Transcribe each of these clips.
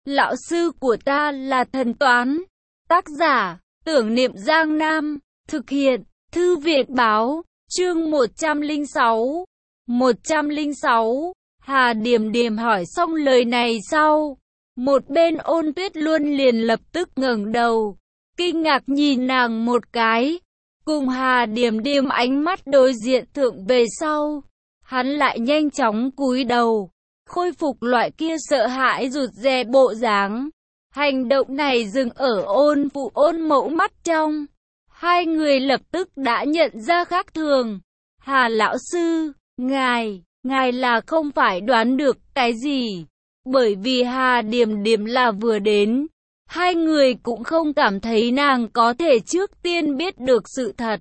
Lão sư của ta là thần toán. Tác giả, Tưởng Niệm Giang Nam. Thực hiện, Thư viện báo. Chương 106. 106. Hà Điềm Điềm hỏi xong lời này sau, một bên Ôn Tuyết Luân liền lập tức ngẩng đầu, kinh ngạc nhìn nàng một cái. Cùng Hà Điềm Điềm ánh mắt đối diện thượng về sau, hắn lại nhanh chóng cúi đầu, khôi phục loại kia sợ hãi rụt rè bộ dáng. Hành động này dừng ở Ôn Phụ Ôn Mẫu mắt trong. Hai người lập tức đã nhận ra khác thường. Hà lão sư, ngài là không phải đoán được cái gì. Bởi vì Hà Điềm Điềm là vừa đến, hai người cũng không cảm thấy nàng có thể trước tiên biết được sự thật,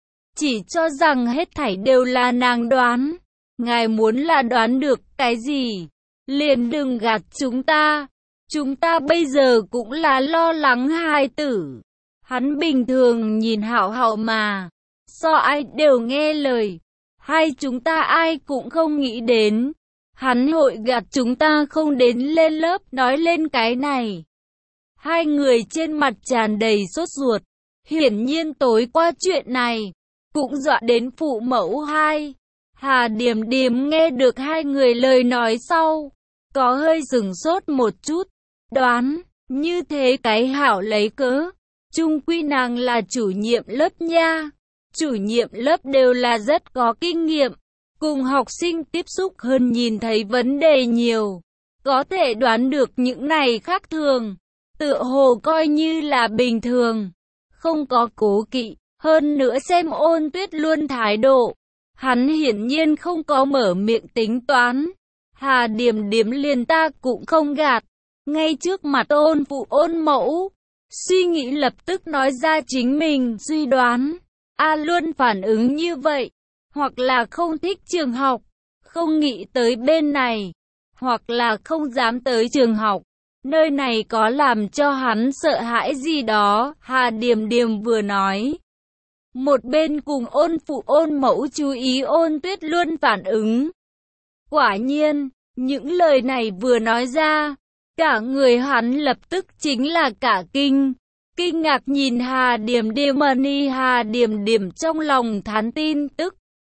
chỉ cho rằng hết thảy đều là nàng đoán. Ngài muốn là đoán được cái gì, liền đừng gạt chúng ta. Chúng ta bây giờ cũng là lo lắng hài tử. Hắn bình thường nhìn hảo hảo mà, so ai đều nghe lời. Hay chúng ta ai cũng không nghĩ đến hắn hội gạt chúng ta không đến lên lớp nói lên cái này. Hai người trên mặt tràn đầy sốt ruột. Hiển nhiên tối qua chuyện này cũng dọa đến phụ mẫu hai. Hà Điềm Điềm nghe được hai người lời nói sau, có hơi sửng sốt một chút. Đoán, như thế cái hảo lấy cớ. Chung quy nàng là chủ nhiệm lớp nha. Chủ nhiệm lớp đều là rất có kinh nghiệm, cùng học sinh tiếp xúc hơn, nhìn thấy vấn đề nhiều, có thể đoán được những này khác thường, tựa hồ coi như là bình thường, không có cố kỵ. Hơn nữa xem Ôn Tuyết Luân thái độ, hắn hiển nhiên không có mở miệng tính toán. Hà Điềm Điềm liền ta cũng không gạt, ngay trước mặt Ôn Phụ Ôn Mẫu, suy nghĩ lập tức nói ra chính mình suy đoán. A Luân phản ứng như vậy, hoặc là không thích trường học, không nghĩ tới bên này, hoặc là không dám tới trường học. Nơi này có làm cho hắn sợ hãi gì đó. Hà Điềm Điềm vừa nói, một bên cùng Ôn Phụ Ôn Mẫu chú ý Ôn Tuyết Luân phản ứng. Quả nhiên, những lời này vừa nói ra, cả người hắn lập tức chính là cả kinh. Kinh ngạc nhìn Hà Điềm Điềm. Hà Điềm Điềm trong lòng thán tin tức.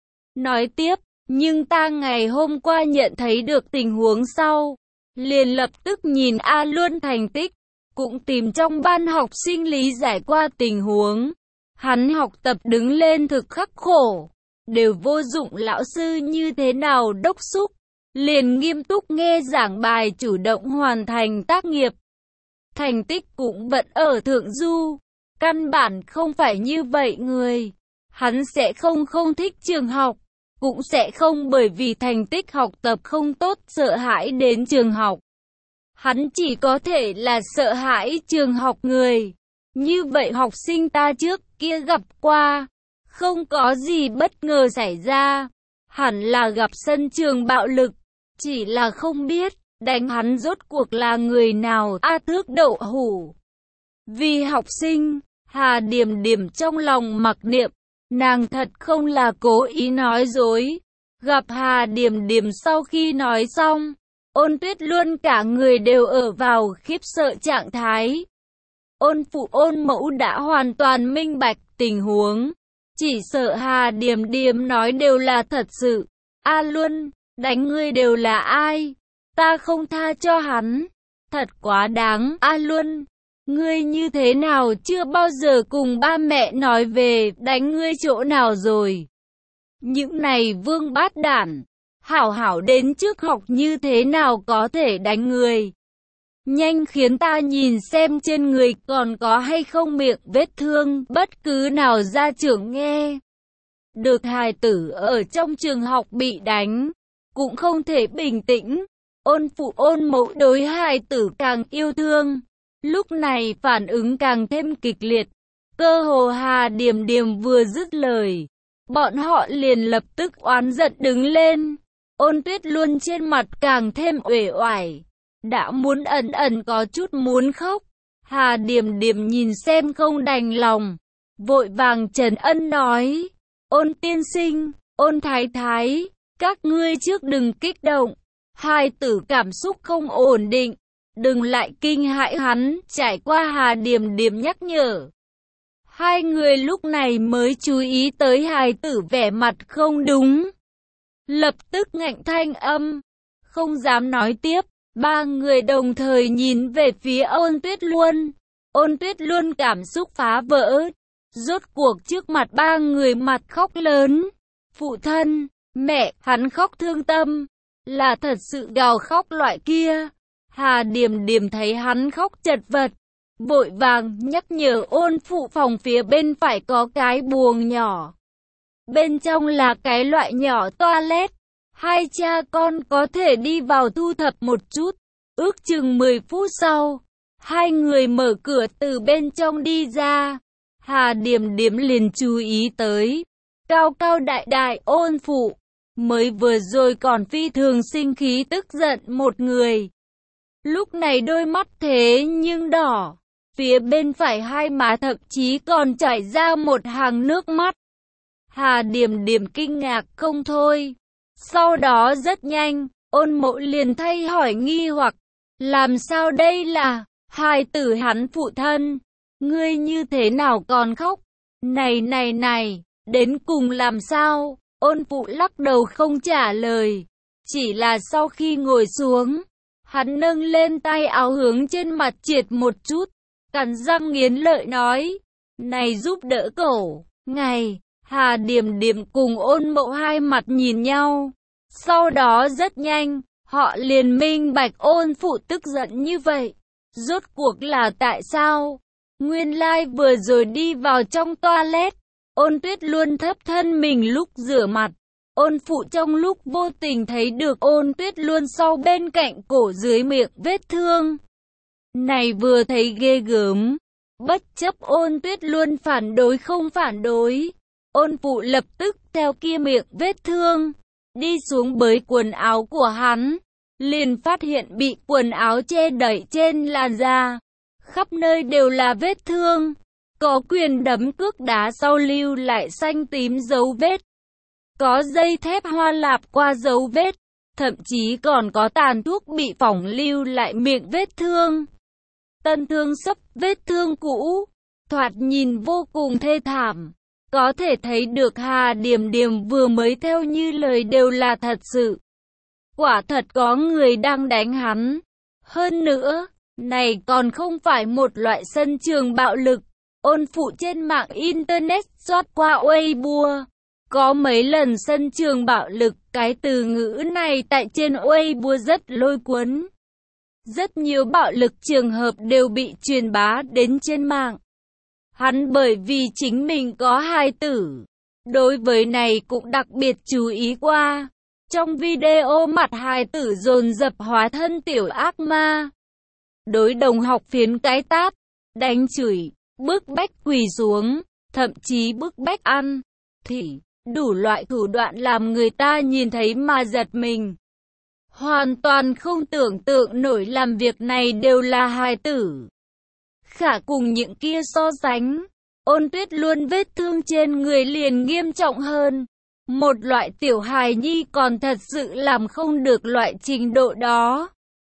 Nói tiếp, nhưng ta ngày hôm qua nhận thấy được tình huống sau, liền lập tức nhìn A Luân thành tích, cũng tìm trong ban học sinh lý giải qua tình huống. Hắn học tập đứng lên thực khắc khổ, đều vô dụng lão sư như thế nào đốc xúc, liền nghiêm túc nghe giảng bài, chủ động hoàn thành tác nghiệp. Thành tích cũng vẫn ở thượng du, căn bản không phải như vậy người. Hắn sẽ không thích trường học, cũng sẽ không bởi vì thành tích học tập không tốt sợ hãi đến trường học. Hắn chỉ có thể là sợ hãi trường học người. Như vậy học sinh ta trước kia gặp qua, không có gì bất ngờ xảy ra. Hẳn là gặp sân trường bạo lực, chỉ là không biết đánh hắn rốt cuộc là người nào. A Thước đậu hủ. Vì học sinh, Hà Điềm Điềm trong lòng mặc niệm, nàng thật không là cố ý nói dối. Gặp Hà Điềm Điềm sau khi nói xong, Ôn Tuyết Luân cả người đều ở vào khiếp sợ trạng thái. Ôn Phụ Ôn Mẫu đã hoàn toàn minh bạch tình huống, chỉ sợ Hà Điềm Điềm nói đều là thật sự. A Luân, đánh ngươi đều là ai? Ta không tha cho hắn. Thật quá đáng. A Luân, ngươi như thế nào chưa bao giờ cùng ba mẹ nói về đánh ngươi chỗ nào rồi? Những này vương bát đản, hảo hảo đến trước học như thế nào có thể đánh người? Nhanh khiến ta nhìn xem trên người còn có hay không miệng vết thương bất cứ nào gia trưởng nghe. Được hài tử ở trong trường học bị đánh, cũng không thể bình tĩnh. Ôn Phụ Ôn Mẫu đối hài tử càng yêu thương, lúc này phản ứng càng thêm kịch liệt. Cơ hồ Hà Điềm Điềm vừa dứt lời, bọn họ liền lập tức oán giận đứng lên. Ôn Tuyết Luân trên mặt càng thêm uể oải, đã muốn ẩn có chút muốn khóc. Hà Điềm Điềm nhìn xem không đành lòng, vội vàng trấn an nói, Ôn tiên sinh, Ôn thái thái, các ngươi trước đừng kích động. Hài tử cảm xúc không ổn định, đừng lại kinh hãi hắn, trải qua Hà Điềm Điềm nhắc nhở. Hai người lúc này mới chú ý tới hài tử vẻ mặt không đúng. Lập tức ngạnh thanh âm, không dám nói tiếp. Ba người đồng thời nhìn về phía Ôn Tuyết Luân. Ôn Tuyết Luân cảm xúc phá vỡ. Rốt cuộc trước mặt ba người mặt khóc lớn. Phụ thân, mẹ, hắn khóc thương tâm. Là thật sự gào khóc loại kia. Hà Điềm Điềm thấy hắn khóc chật vật, vội vàng nhắc nhở Ôn phụ phòng phía bên phải có cái buồng nhỏ. Bên trong là cái loại nhỏ toilet. Hai cha con có thể đi vào thu thập một chút. Ước chừng 10 phút sau, hai người mở cửa từ bên trong đi ra. Hà Điềm Điềm liền chú ý tới. Cao cao đại đại Ôn phụ. Mới vừa rồi còn phi thường sinh khí tức giận một người. Lúc này đôi mắt thế nhưng đỏ. Phía bên phải hai má thậm chí còn chảy ra một hàng nước mắt. Hà Điềm Điềm kinh ngạc không thôi. Sau đó rất nhanh, Ôn Mộ liền thay hỏi nghi hoặc. Làm sao đây là hài tử hắn phụ thân? Ngươi như thế nào còn khóc? Này, đến cùng làm sao? Ôn phụ lắc đầu không trả lời. Chỉ là sau khi ngồi xuống, hắn nâng lên tay áo hướng trên mặt triệt một chút, cắn răng nghiến lợi nói. Này giúp đỡ cổ, ngày. Hà Điềm Điềm cùng Ôn Mộ hai mặt nhìn nhau. Sau đó rất nhanh, họ liền minh bạch Ôn phụ tức giận như vậy. Rốt cuộc là tại sao? Nguyên lai vừa rồi đi vào trong toilet, Ôn Tuyết Luân thấp thân mình lúc rửa mặt. Ôn phụ trong lúc vô tình thấy được Ôn Tuyết Luân sau bên cạnh cổ dưới miệng vết thương. Này vừa thấy ghê gớm. Bất chấp Ôn Tuyết Luân phản đối không phản đối, Ôn phụ lập tức theo kia miệng vết thương, đi xuống bới quần áo của hắn. Liền phát hiện bị quần áo che đậy trên làn da. Khắp nơi đều là vết thương. Có quyền đấm cước đá sau lưu lại xanh tím dấu vết. Có dây thép hoa lạp qua dấu vết. Thậm chí còn có tàn thuốc bị phỏng lưu lại miệng vết thương. Tân thương sấp vết thương cũ. Thoạt nhìn vô cùng thê thảm. Có thể thấy được Hà Điềm Điềm vừa mới theo như lời đều là thật sự. Quả thật có người đang đánh hắn. Hơn nữa, này còn không phải một loại sân trường bạo lực. Ôn phụ trên mạng Internet soát qua Weibo. Có mấy lần sân trường bạo lực, cái từ ngữ này tại trên Weibo rất lôi cuốn. Rất nhiều bạo lực trường hợp đều bị truyền bá đến trên mạng. Hắn bởi vì chính mình có hài tử, đối với này cũng đặc biệt chú ý qua. Trong video mặt hài tử dồn dập hóa thân tiểu ác ma. Đối đồng học phiến cái tát, đánh chửi, bức bách quỳ xuống, thậm chí bức bách ăn. Thì, đủ loại thủ đoạn làm người ta nhìn thấy mà giật mình. Hoàn toàn không tưởng tượng nổi làm việc này đều là hài tử. Khả cùng những kia so sánh, Ôn Tuyết Luân vết thương trên người liền nghiêm trọng hơn. Một loại tiểu hài nhi còn thật sự làm không được loại trình độ đó.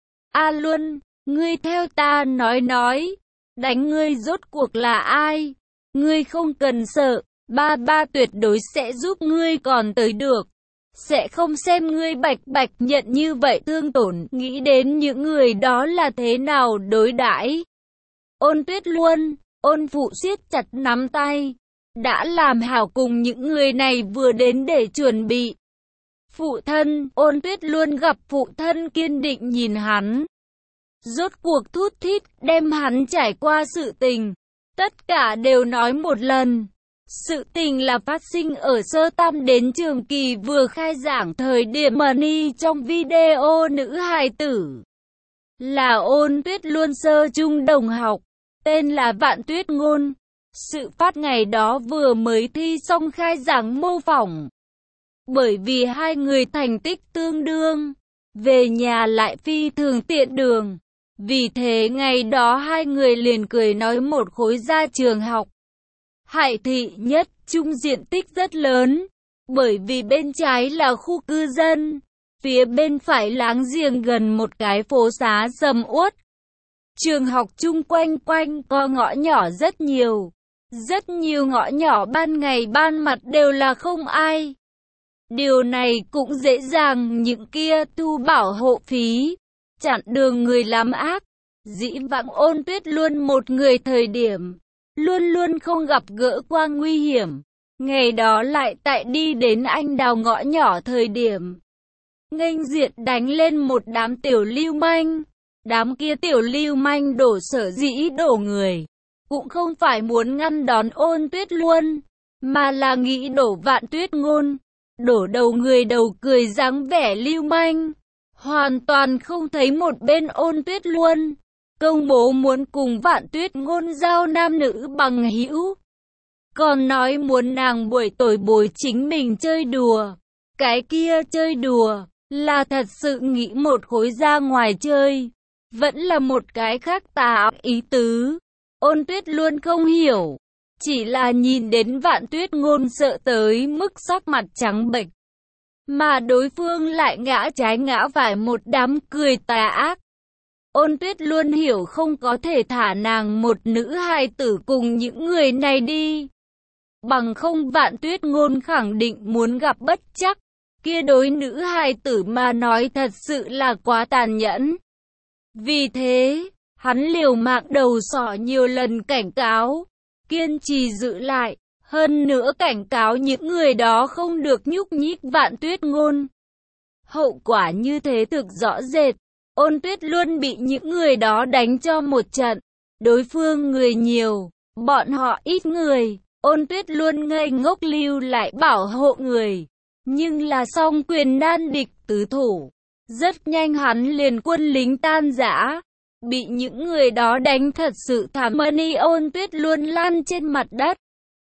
A Luân, ngươi theo ta nói, đánh ngươi rốt cuộc là ai? Ngươi không cần sợ, ba tuyệt đối sẽ giúp ngươi còn tới được. Sẽ không xem ngươi bạch nhận như vậy thương tổn, nghĩ đến những người đó là thế nào đối đãi. Ôn Tuyết Luân, Ôn phụ siết chặt nắm tay. Đã làm hảo cùng những người này vừa đến để chuẩn bị. Phụ thân, Ôn Tuyết Luân gặp phụ thân kiên định nhìn hắn. Rốt cuộc thút thít, đem hắn trải qua sự tình. Tất cả đều nói một lần. Sự tình là phát sinh ở sơ tam đến trường kỳ vừa khai giảng thời điểm Money trong video nữ hài tử. Là Ôn Tuyết Luân sơ trung đồng học, tên là Vạn Tuyết Ngôn. Sự phát ngày đó vừa mới thi xong khai giảng mô phỏng. Bởi vì hai người thành tích tương đương, về nhà lại phi thường tiện đường. Vì thế ngày đó hai người liền cười nói một khối ra trường học. Hải thị nhất trung diện tích rất lớn, bởi vì bên trái là khu cư dân, phía bên phải láng giềng gần một cái phố xá sầm uất, Trường học chung quanh có ngõ nhỏ rất nhiều. Rất nhiều ngõ nhỏ ban ngày ban mặt đều là không ai. Điều này cũng dễ dàng những kia thu bảo hộ phí, chặn đường người làm ác. Dĩ vãng Ôn Tuyết luôn một người thời điểm, luôn luôn không gặp gỡ qua nguy hiểm. Ngày đó lại tại đi đến anh đào ngõ nhỏ thời điểm, nghênh diện đánh lên một đám tiểu lưu manh. Đám kia tiểu lưu manh đổ sở dĩ đổ người, cũng không phải muốn ngăn đón Ôn Tuyết luôn, mà là nghĩ đổ Vạn Tuyết Ngôn. Đổ đầu người đầu cười dáng vẻ lưu manh, hoàn toàn không thấy một bên Ôn Tuyết luôn. Công bố muốn cùng Vạn Tuyết Ngôn giao nam nữ bằng hữu, còn nói muốn nàng buổi tối bồi chính mình chơi đùa. Cái kia chơi đùa là thật sự nghĩ một khối ra ngoài chơi, vẫn là một cái khác tà ác ý tứ. Ôn Tuyết luôn không hiểu, chỉ là nhìn đến Vạn Tuyết Ngôn sợ tới mức sắc mặt trắng bệch, mà đối phương lại ngã trái ngã phải một đám cười tà ác. Ôn Tuyết luôn hiểu không có thể thả nàng một nữ hài tử cùng những người này đi, bằng không Vạn Tuyết Ngôn khẳng định muốn gặp bất trắc. Kia đối nữ hài tử mà nói thật sự là quá tàn nhẫn. Vì thế, hắn liều mạng đầu sỏ nhiều lần cảnh cáo, kiên trì giữ lại, hơn nữa cảnh cáo những người đó không được nhúc nhích Vạn Tuyết Ngôn. Hậu quả như thế thực rõ rệt, Ôn Tuyết luôn bị những người đó đánh cho một trận. Đối phương người nhiều, bọn họ ít người, Ôn Tuyết luôn ngây ngốc lưu lại bảo hộ người. Nhưng là song quyền nan địch tứ thủ, rất nhanh hắn liền quân lính tan rã, bị những người đó đánh thật sự thảm. Money Ôn Tuyết luôn lăn trên mặt đất.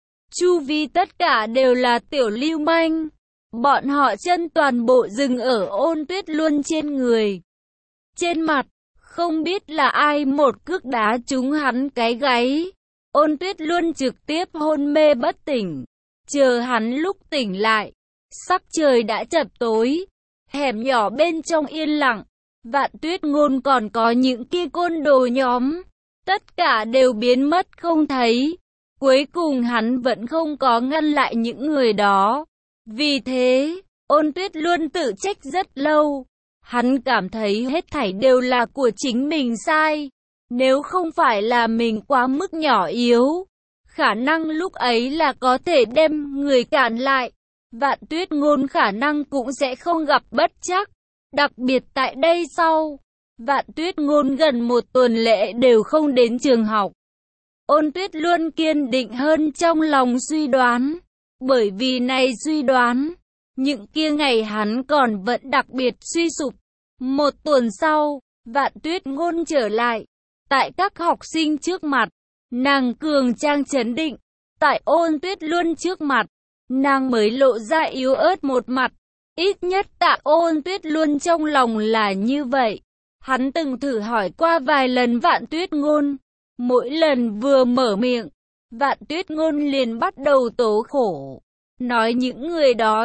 Chu vi tất cả đều là tiểu lưu manh, bọn họ chân toàn bộ dừng ở Ôn Tuyết luôn trên người, trên mặt. Không biết là ai một cước đá trúng hắn cái gáy, Ôn Tuyết luôn trực tiếp hôn mê bất tỉnh. Chờ hắn lúc tỉnh lại, sắc trời đã chập tối, hẻm nhỏ bên trong yên lặng. Vạn Tuyết Ngôn còn có những kia côn đồ nhóm, tất cả đều biến mất không thấy. Cuối cùng hắn vẫn không có ngăn lại những người đó. Vì thế, Ôn Tuyết luôn tự trách rất lâu. Hắn cảm thấy hết thảy đều là của chính mình sai. Nếu không phải là mình quá mức nhỏ yếu, khả năng lúc ấy là có thể đem người cản lại. Vạn Tuyết Ngôn khả năng cũng sẽ không gặp bất trắc. Đặc biệt tại đây sau, Vạn Tuyết Ngôn gần một tuần lễ đều không đến trường học. Ôn Tuyết luôn kiên định hơn trong lòng suy đoán. Bởi vì này suy đoán, những kia ngày hắn còn vẫn đặc biệt suy sụp. Một tuần sau, Vạn Tuyết Ngôn trở lại. Tại các học sinh trước mặt, nàng cường trang trấn định. Tại Ôn Tuyết luôn trước mặt, nàng mới lộ ra yếu ớt một mặt. Ít nhất tại Ôn Tuyết luôn trong lòng là như vậy. Hắn từng thử hỏi qua vài lần Vạn Tuyết Ngôn. Mỗi lần vừa mở miệng, Vạn Tuyết Ngôn liền bắt đầu tố khổ, nói những người đó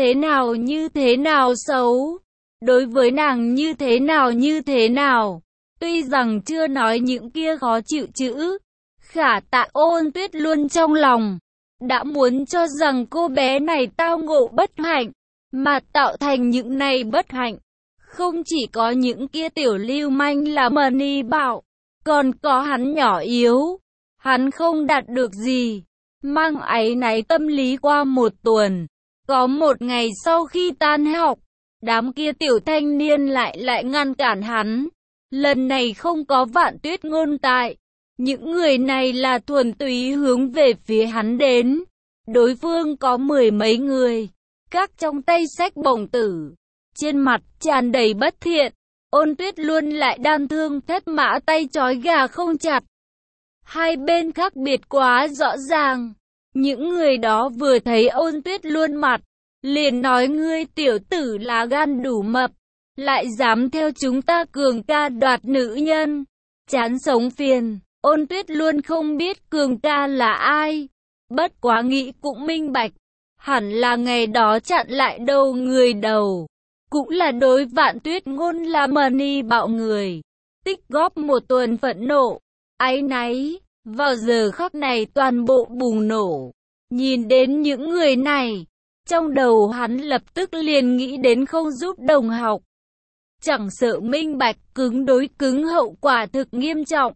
như thế nào xấu, đối với nàng như thế nào. Tuy rằng chưa nói những kia khó chịu chữ, khả tại Ôn Tuyết luôn trong lòng đã muốn cho rằng cô bé này tao ngộ bất hạnh, mà tạo thành những này bất hạnh. Không chỉ có những kia tiểu lưu manh là Money Bảo, còn có hắn nhỏ yếu, hắn không đạt được gì, mang áy náy tâm lý qua một tuần. Có một ngày sau khi tan học, đám kia tiểu thanh niên lại ngăn cản hắn. Lần này không có Vạn Tuyết Ngôn tại, những người này là thuần túy hướng về phía hắn đến. Đối phương có 10 mấy người, các trong tay xách bổng tử, trên mặt tràn đầy bất thiện. Ôn Tuyết luôn lại đan thương thất mã, tay trói gà không chặt. Hai bên khác biệt quá rõ ràng. Những người đó vừa thấy Ôn Tuyết luôn mặt, liền nói ngươi tiểu tử là gan đủ mập, lại dám theo chúng ta Cường ca đoạt nữ nhân, chán sống phiền. Ôn Tuyết luôn không biết Cường ca là ai, bất quá nghĩ cũng minh bạch, hẳn là ngày đó chặn lại đầu người đầu, cũng là đối Vạn Tuyết Ngôn là Money Bảo người. tích góp một tuần phẫn nộ, áy náy, vào giờ khắc này toàn bộ bùng nổ. Nhìn đến những người này, trong đầu hắn lập tức liền nghĩ đến không giúp đồng học. Chẳng sợ minh bạch cứng đối cứng hậu quả thực nghiêm trọng.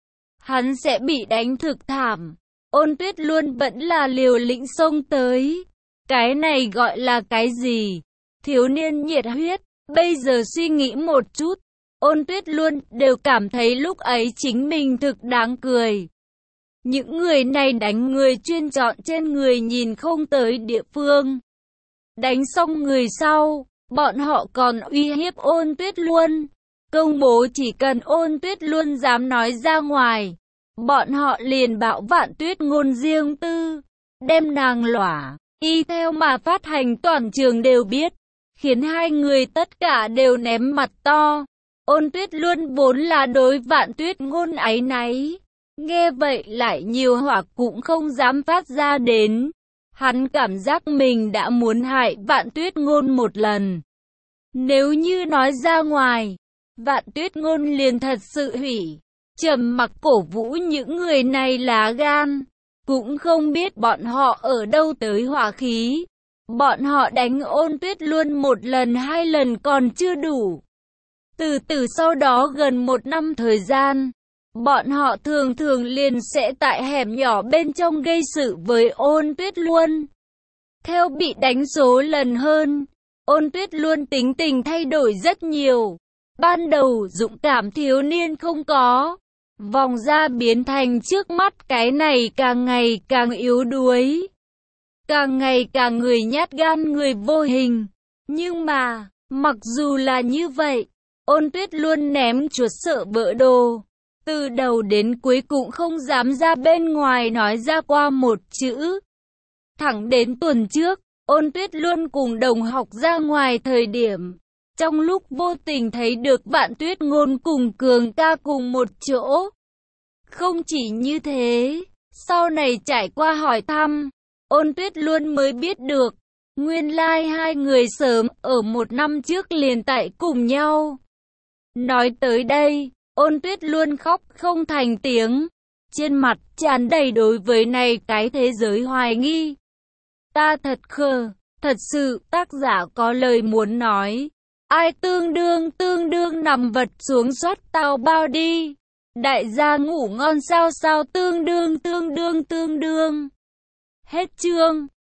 Hắn sẽ bị đánh thực thảm. Ôn Tuyết luôn vẫn là liều lĩnh xông tới. Cái này gọi là cái gì? Thiếu niên nhiệt huyết. Bây giờ suy nghĩ một chút, Ôn Tuyết luôn đều cảm thấy lúc ấy chính mình thực đáng cười. Những người này đánh người chuyên chọn trên người nhìn không tới địa phương. Đánh xong người sau, bọn họ còn uy hiếp Ôn Tuyết luôn. Công bố chỉ cần Ôn Tuyết luôn dám nói ra ngoài, bọn họ liền bạo Vạn Tuyết ngôn riêng tư, đem nàng lỏa, y theo mà phát hành toàn trường đều biết, khiến hai người tất cả đều ném mặt to. Ôn Tuyết luôn vốn là đối Vạn Tuyết ngôn áy náy, nghe vậy lại nhiều hỏa cũng không dám phát ra đến. Hắn cảm giác mình đã muốn hại Vạn Tuyết ngôn một lần. Nếu như nói ra ngoài, Vạn Tuyết ngôn liền thật sự hủy. Trầm mặc cổ vũ những người này lá gan, cũng không biết bọn họ ở đâu tới hỏa khí. Bọn họ đánh Ôn Tuyết luôn một lần hai lần còn chưa đủ. Từ từ sau đó gần một năm thời gian, bọn họ thường thường liền sẽ tại hẻm nhỏ bên trong gây sự với Ôn Tuyết luôn. Theo bị đánh số lần hơn, Ôn Tuyết luôn tính tình thay đổi rất nhiều. Ban đầu dũng cảm thiếu niên không có, vòng ra biến thành trước mắt cái này càng ngày càng yếu đuối. Càng ngày càng người nhát gan người vô hình. Nhưng mà, mặc dù là như vậy, Ôn Tuyết luôn ném chuột sợ vỡ đồ. Từ đầu đến cuối cũng không dám ra bên ngoài nói ra qua một chữ. Thẳng đến tuần trước, Ôn Tuyết luôn cùng đồng học ra ngoài thời điểm. Trong lúc vô tình thấy được Vạn Tuyết ngôn cùng Cường ca cùng một chỗ. Không chỉ như thế, sau này trải qua hỏi thăm, Ôn Tuyết luôn mới biết được, nguyên lai hai người sớm ở một năm trước liền tại cùng nhau. Nói tới đây, Ôn Tuyết luôn khóc không thành tiếng, trên mặt tràn đầy đối với này cái thế giới hoài nghi. Ta thật khờ, thật sự tác giả có lời muốn nói. Ai tương đương nằm vật xuống soát tao bao đi. Đại gia ngủ ngon sao sao tương đương. Hết chương.